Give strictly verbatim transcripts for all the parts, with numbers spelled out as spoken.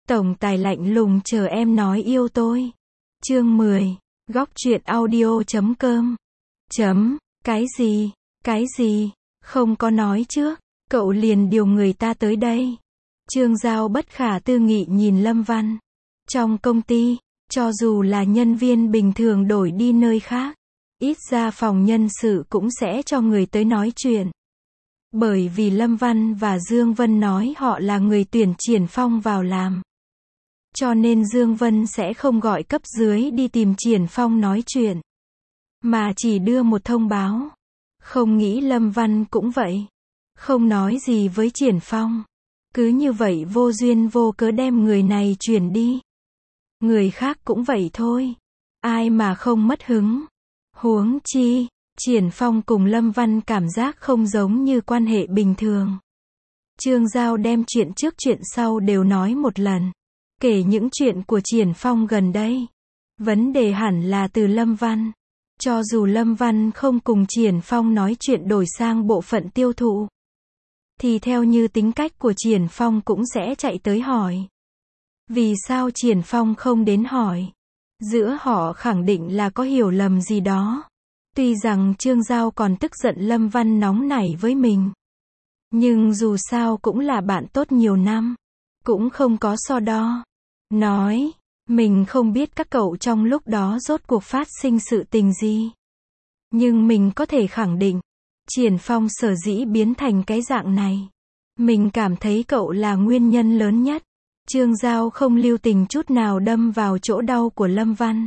Tổng tài lạnh lùng chờ em nói yêu tôi. Chương mười. Góc truyện audio chấm com. Chấm. Cái gì? Cái gì? Không có nói trước. Cậu liền điều người ta tới đây. Trương Giao bất khả tư nghị nhìn Lâm Văn. Trong công ty, cho dù là nhân viên bình thường đổi đi nơi khác, ít ra phòng nhân sự cũng sẽ cho người tới nói chuyện. Bởi vì Lâm Văn và Dương Vân nói họ là người tuyển Triển Phong vào làm. Cho nên Dương Vân sẽ không gọi cấp dưới đi tìm Triển Phong nói chuyện, mà chỉ đưa một thông báo. Không nghĩ Lâm Văn cũng vậy. Không nói gì với Triển Phong. Cứ như vậy vô duyên vô cớ đem người này chuyển đi. Người khác cũng vậy thôi. Ai mà không mất hứng. Huống chi, Triển Phong cùng Lâm Văn cảm giác không giống như quan hệ bình thường. Trương Giao đem chuyện trước chuyện sau đều nói một lần. Kể những chuyện của Triển Phong gần đây. Vấn đề hẳn là từ Lâm Văn. Cho dù Lâm Văn không cùng Triển Phong nói chuyện đổi sang bộ phận tiêu thụ, thì theo như tính cách của Triển Phong cũng sẽ chạy tới hỏi. Vì sao Triển Phong không đến hỏi? Giữa họ khẳng định là có hiểu lầm gì đó. Tuy rằng Trương Giao còn tức giận Lâm Văn nóng nảy với mình, nhưng dù sao cũng là bạn tốt nhiều năm, cũng không có so đo. Nói, mình không biết các cậu trong lúc đó rốt cuộc phát sinh sự tình gì. Nhưng mình có thể khẳng định, Triển Phong sở dĩ biến thành cái dạng này, mình cảm thấy cậu là nguyên nhân lớn nhất. Trương Giao không lưu tình chút nào đâm vào chỗ đau của Lâm Văn.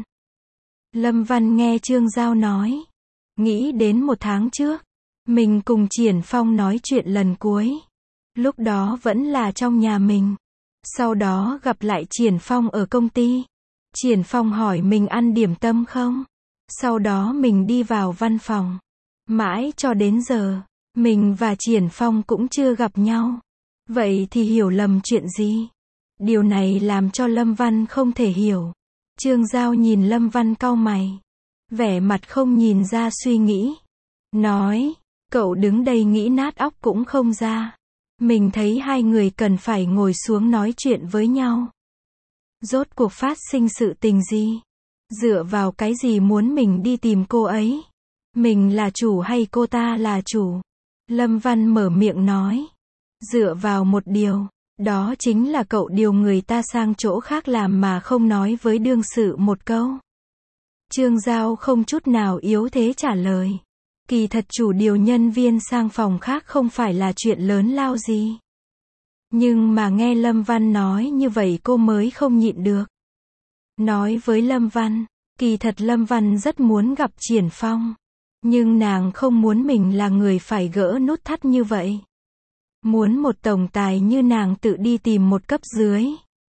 Lâm Văn nghe Trương Giao nói, nghĩ đến một tháng trước, mình cùng Triển Phong nói chuyện lần cuối. Lúc đó vẫn là trong nhà mình. Sau đó gặp lại Triển Phong ở công ty. Triển Phong hỏi mình ăn điểm tâm không? Sau đó mình đi vào văn phòng. Mãi cho đến giờ, mình và Triển Phong cũng chưa gặp nhau. Vậy thì hiểu lầm chuyện gì? Điều này làm cho Lâm Văn không thể hiểu. Trương Giao nhìn Lâm Văn cau mày, vẻ mặt không nhìn ra suy nghĩ. Nói, cậu đứng đây nghĩ nát óc cũng không ra. Mình thấy hai người cần phải ngồi xuống nói chuyện với nhau. Rốt cuộc phát sinh sự tình gì? Dựa vào cái gì muốn mình đi tìm cô ấy? Mình là chủ hay cô ta là chủ? Lâm Văn mở miệng nói. Dựa vào một điều, đó chính là cậu điều người ta sang chỗ khác làm mà không nói với đương sự một câu. Trương Giao không chút nào yếu thế trả lời. Kỳ thật chủ điều nhân viên sang phòng khác không phải là chuyện lớn lao gì. Nhưng mà nghe Lâm Văn nói như vậy cô mới không nhịn được. Nói với Lâm Văn, kỳ thật Lâm Văn rất muốn gặp Triển Phong. Nhưng nàng không muốn mình là người phải gỡ nút thắt như vậy. Muốn một tổng tài như nàng tự đi tìm một cấp dưới.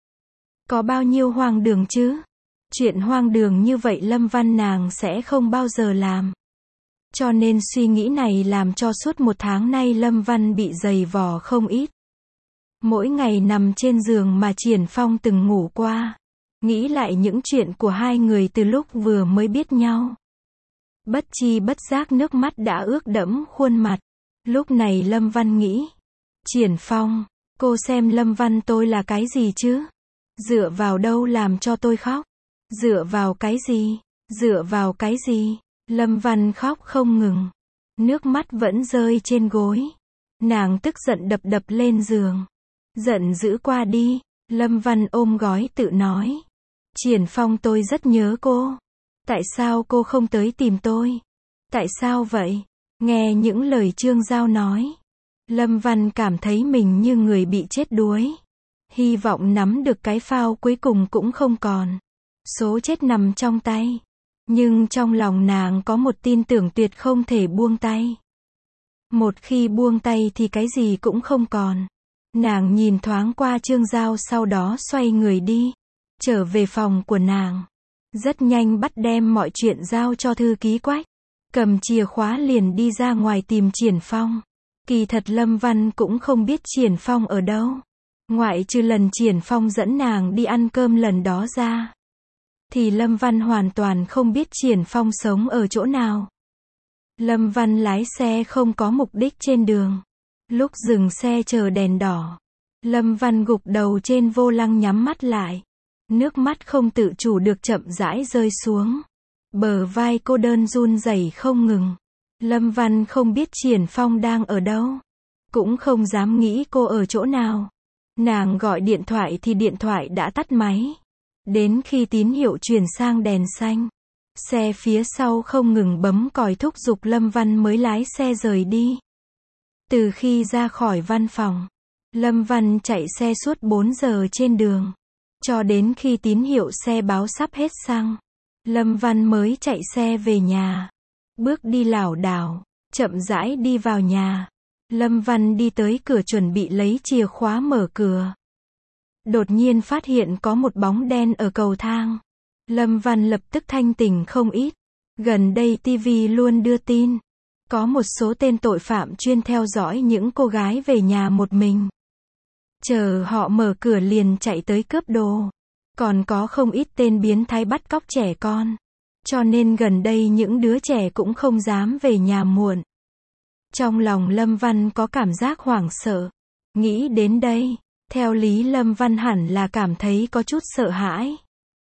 Có bao nhiêu hoang đường chứ? Chuyện hoang đường như vậy Lâm Văn nàng sẽ không bao giờ làm. Cho nên suy nghĩ này làm cho suốt một tháng nay Lâm Văn bị dày vò không ít. Mỗi ngày nằm trên giường mà Triển Phong từng ngủ qua. Nghĩ lại những chuyện của hai người từ lúc vừa mới biết nhau. Bất chi bất giác nước mắt đã ướt đẫm khuôn mặt. Lúc này Lâm Văn nghĩ. Triển Phong, cô xem Lâm Văn tôi là cái gì chứ? Dựa vào đâu làm cho tôi khóc? Dựa vào cái gì? Dựa vào cái gì? Lâm Văn khóc không ngừng. Nước mắt vẫn rơi trên gối. Nàng tức giận đập đập lên giường. Giận dữ qua đi. Lâm Văn ôm gói tự nói. Triển Phong tôi rất nhớ cô. Tại sao cô không tới tìm tôi? Tại sao vậy? Nghe những lời Trương Giao nói, Lâm Văn cảm thấy mình như người bị chết đuối. Hy vọng nắm được cái phao cuối cùng cũng không còn. Số chết nằm trong tay. Nhưng trong lòng nàng có một tin tưởng tuyệt không thể buông tay. Một khi buông tay thì cái gì cũng không còn. Nàng nhìn thoáng qua Trương Giao sau đó xoay người đi. Trở về phòng của nàng. Rất nhanh bắt đem mọi chuyện giao cho thư ký Quách. Cầm chìa khóa liền đi ra ngoài tìm Triển Phong. Kỳ thật Lâm Văn cũng không biết Triển Phong ở đâu. Ngoại trừ lần Triển Phong dẫn nàng đi ăn cơm lần đó ra. Thì Lâm Văn hoàn toàn không biết Triển Phong sống ở chỗ nào. Lâm Văn lái xe không có mục đích trên đường. Lúc dừng xe chờ đèn đỏ, Lâm Văn gục đầu trên vô lăng nhắm mắt lại. Nước mắt không tự chủ được chậm rãi rơi xuống. Bờ vai cô đơn run rẩy không ngừng. Lâm Văn không biết Triển Phong đang ở đâu. Cũng không dám nghĩ cô ở chỗ nào. Nàng gọi điện thoại thì điện thoại đã tắt máy. Đến khi tín hiệu chuyển sang đèn xanh, xe phía sau không ngừng bấm còi thúc giục Lâm Văn mới lái xe rời đi. Từ khi ra khỏi văn phòng, Lâm Văn chạy xe suốt bốn giờ trên đường. Cho đến khi tín hiệu xe báo sắp hết xăng, Lâm Văn mới chạy xe về nhà. Bước đi lảo đảo, chậm rãi đi vào nhà. Lâm Văn đi tới cửa chuẩn bị lấy chìa khóa mở cửa. Đột nhiên phát hiện có một bóng đen ở cầu thang. Lâm Văn lập tức thanh tỉnh không ít. Gần đây ti vi luôn đưa tin. Có một số tên tội phạm chuyên theo dõi những cô gái về nhà một mình. Chờ họ mở cửa liền chạy tới cướp đồ. Còn có không ít tên biến thái bắt cóc trẻ con. Cho nên gần đây những đứa trẻ cũng không dám về nhà muộn. Trong lòng Lâm Văn có cảm giác hoảng sợ. Nghĩ đến đây, theo lý Lâm Văn hẳn là cảm thấy có chút sợ hãi.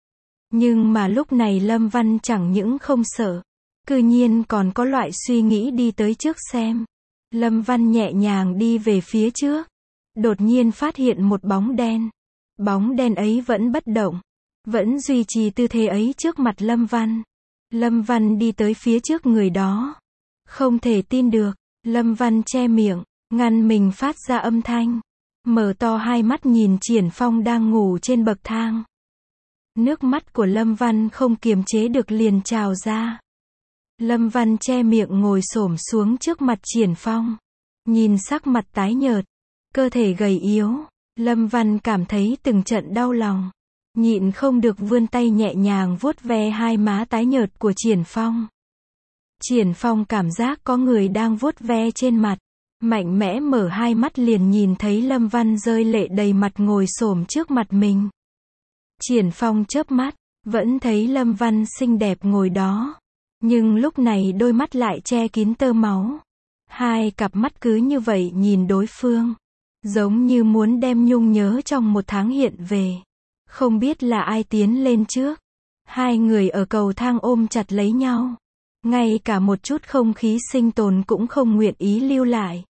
Nhưng mà lúc này Lâm Văn chẳng những không sợ, cư nhiên còn có loại suy nghĩ đi tới trước xem. Lâm Văn nhẹ nhàng đi về phía trước. Đột nhiên phát hiện một bóng đen. Bóng đen ấy vẫn bất động. Vẫn duy trì tư thế ấy trước mặt Lâm Văn. Lâm Văn đi tới phía trước người đó. Không thể tin được. Lâm Văn che miệng, ngăn mình phát ra âm thanh. Mở to hai mắt nhìn Triển Phong đang ngủ trên bậc thang. Nước mắt của Lâm Văn không kiềm chế được liền trào ra. Lâm Văn che miệng ngồi xổm xuống trước mặt Triển Phong. Nhìn sắc mặt tái nhợt, cơ thể gầy yếu, Lâm Văn cảm thấy từng trận đau lòng. Nhịn không được vươn tay nhẹ nhàng vuốt ve hai má tái nhợt của Triển Phong. Triển Phong cảm giác có người đang vuốt ve trên mặt. Mạnh mẽ mở hai mắt liền nhìn thấy Lâm Văn rơi lệ đầy mặt ngồi xổm trước mặt mình. Triển Phong chớp mắt, vẫn thấy Lâm Văn xinh đẹp ngồi đó. Nhưng lúc này đôi mắt lại che kín tơ máu. Hai cặp mắt cứ như vậy nhìn đối phương. Giống như muốn đem nhung nhớ trong một tháng hiện về. Không biết là ai tiến lên trước. Hai người ở cầu thang ôm chặt lấy nhau. Ngay cả một chút không khí sinh tồn cũng không nguyện ý lưu lại.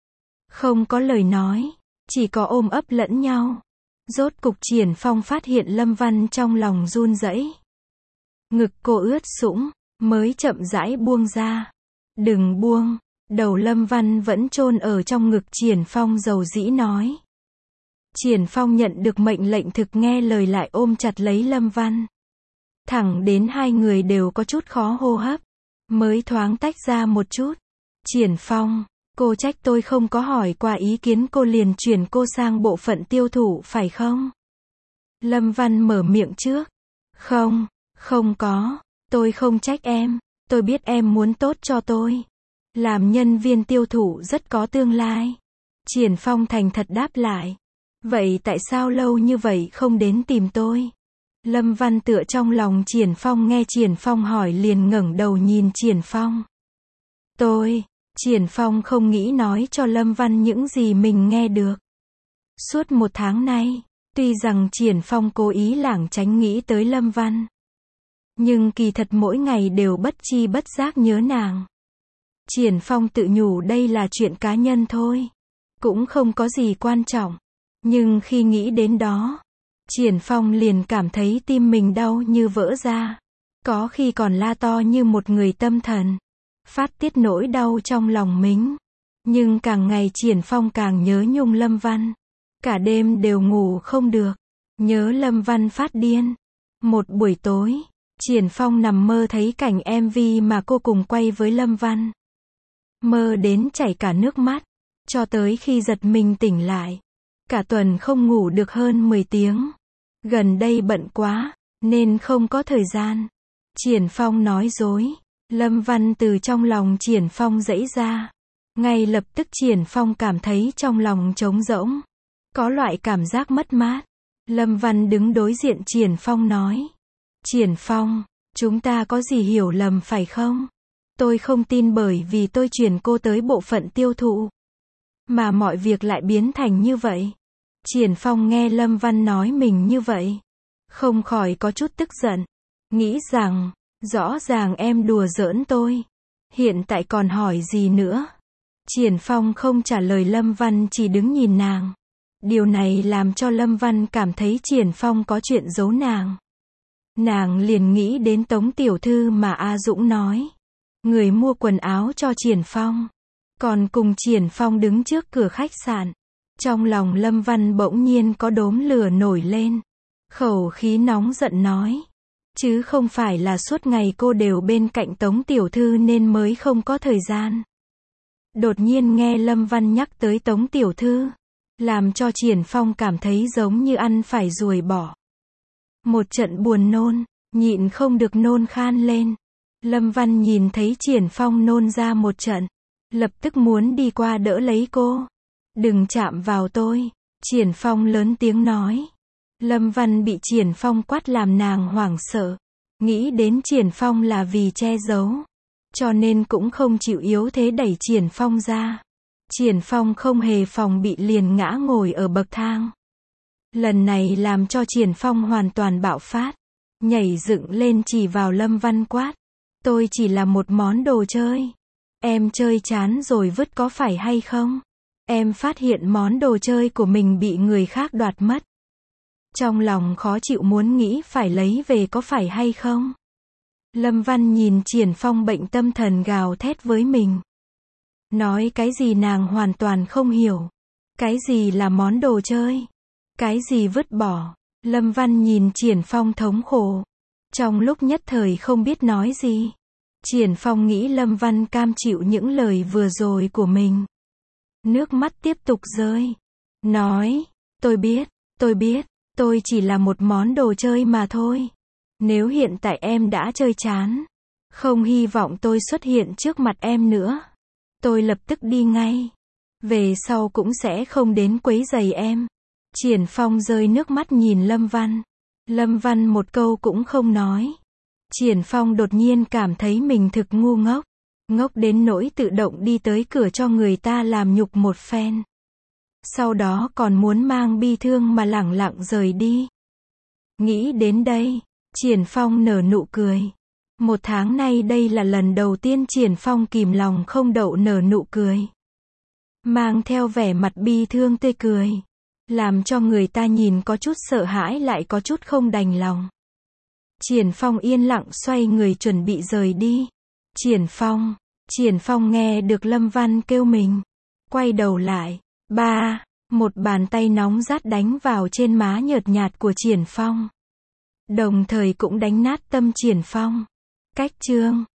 Không có lời nói, chỉ có ôm ấp lẫn nhau. Rốt cục Triển Phong phát hiện Lâm Văn trong lòng run rẩy. Ngực cô ướt sũng, mới chậm rãi buông ra. Đừng buông, đầu Lâm Văn vẫn chôn ở trong ngực Triển Phong dầu dĩ nói. Triển Phong nhận được mệnh lệnh thực nghe lời lại ôm chặt lấy Lâm Văn. Thẳng đến hai người đều có chút khó hô hấp. Mới thoáng tách ra một chút. Triển Phong, cô trách tôi không có hỏi qua ý kiến cô liền chuyển cô sang bộ phận tiêu thụ phải không? Lâm Văn mở miệng trước. Không, không có, tôi không trách em, tôi biết em muốn tốt cho tôi. Làm nhân viên tiêu thụ rất có tương lai. Triển Phong thành thật đáp lại. Vậy tại sao lâu như vậy không đến tìm tôi? Lâm Văn tựa trong lòng Triển Phong nghe Triển Phong hỏi liền ngẩng đầu nhìn Triển Phong. Tôi, Triển Phong không nghĩ nói cho Lâm Văn những gì mình nghe được. Suốt một tháng nay, tuy rằng Triển Phong cố ý lảng tránh nghĩ tới Lâm Văn. Nhưng kỳ thật mỗi ngày đều bất chi bất giác nhớ nàng. Triển Phong tự nhủ đây là chuyện cá nhân thôi. Cũng không có gì quan trọng. Nhưng khi nghĩ đến đó, Triển Phong liền cảm thấy tim mình đau như vỡ ra. Có khi còn la to như một người tâm thần. Phát tiết nỗi đau trong lòng mình. Nhưng càng ngày Triển Phong càng nhớ nhung Lâm Văn. Cả đêm đều ngủ không được. Nhớ Lâm Văn phát điên. Một buổi tối, Triển Phong nằm mơ thấy cảnh em vê mà cô cùng quay với Lâm Văn. Mơ đến chảy cả nước mắt. Cho tới khi giật mình tỉnh lại. Cả tuần không ngủ được hơn mười tiếng. Gần đây bận quá, nên không có thời gian. Triển Phong nói dối. Lâm Văn từ trong lòng Triển Phong giãy ra. Ngay lập tức Triển Phong cảm thấy trong lòng trống rỗng. Có loại cảm giác mất mát. Lâm Văn đứng đối diện Triển Phong nói. Triển Phong, chúng ta có gì hiểu lầm phải không? Tôi không tin bởi vì tôi chuyển cô tới bộ phận tiêu thụ. Mà mọi việc lại biến thành như vậy. Triển Phong nghe Lâm Văn nói mình như vậy, không khỏi có chút tức giận, nghĩ rằng, rõ ràng em đùa giỡn tôi, hiện tại còn hỏi gì nữa. Triển Phong không trả lời Lâm Văn chỉ đứng nhìn nàng. Điều này làm cho Lâm Văn cảm thấy Triển Phong có chuyện giấu nàng. Nàng liền nghĩ đến Tống tiểu thư mà A Dũng nói. Người mua quần áo cho Triển Phong, còn cùng Triển Phong đứng trước cửa khách sạn. Trong lòng Lâm Văn bỗng nhiên có đốm lửa nổi lên. Khẩu khí nóng giận nói. Chứ không phải là suốt ngày cô đều bên cạnh Tống tiểu thư nên mới không có thời gian. Đột nhiên nghe Lâm Văn nhắc tới Tống tiểu thư, làm cho Triển Phong cảm thấy giống như ăn phải ruồi bỏ. Một trận buồn nôn, nhịn không được nôn khan lên. Lâm Văn nhìn thấy Triển Phong nôn ra một trận, lập tức muốn đi qua đỡ lấy cô. Đừng chạm vào tôi, Triển Phong lớn tiếng nói. Lâm Văn bị Triển Phong quát làm nàng hoảng sợ, nghĩ đến Triển Phong là vì che giấu, cho nên cũng không chịu yếu thế đẩy Triển Phong ra. Triển Phong không hề phòng bị liền ngã ngồi ở bậc thang. Lần này làm cho Triển Phong hoàn toàn bạo phát, nhảy dựng lên chỉ vào Lâm Văn quát. Tôi chỉ là một món đồ chơi. Em chơi chán rồi vứt có phải hay không? Em phát hiện món đồ chơi của mình bị người khác đoạt mất. Trong lòng khó chịu muốn nghĩ phải lấy về có phải hay không? Lâm Văn nhìn Triển Phong bệnh tâm thần gào thét với mình. Nói cái gì nàng hoàn toàn không hiểu. Cái gì là món đồ chơi? Cái gì vứt bỏ? Lâm Văn nhìn Triển Phong thống khổ. Trong lúc nhất thời không biết nói gì. Triển Phong nghĩ Lâm Văn cam chịu những lời vừa rồi của mình. Nước mắt tiếp tục rơi. Nói, tôi biết, tôi biết, tôi chỉ là một món đồ chơi mà thôi. Nếu hiện tại em đã chơi chán, không hy vọng tôi xuất hiện trước mặt em nữa, tôi lập tức đi ngay. Về sau cũng sẽ không đến quấy rầy em. Triển Phong rơi nước mắt nhìn Lâm Văn. Lâm Văn một câu cũng không nói. Triển Phong đột nhiên cảm thấy mình thực ngu ngốc. Ngốc đến nỗi tự động đi tới cửa cho người ta làm nhục một phen. Sau đó còn muốn mang bi thương mà lẳng lặng rời đi. Nghĩ đến đây, Triển Phong nở nụ cười. Một tháng nay đây là lần đầu tiên Triển Phong kìm lòng không đậu nở nụ cười. Mang theo vẻ mặt bi thương tươi cười. Làm cho người ta nhìn có chút sợ hãi lại có chút không đành lòng. Triển Phong yên lặng xoay người chuẩn bị rời đi. Triển Phong, Triển Phong nghe được Lâm Văn kêu mình. Quay đầu lại. Ba, một bàn tay nóng rát đánh vào trên má nhợt nhạt của Triển Phong. Đồng thời cũng đánh nát tâm Triển Phong. Cách chương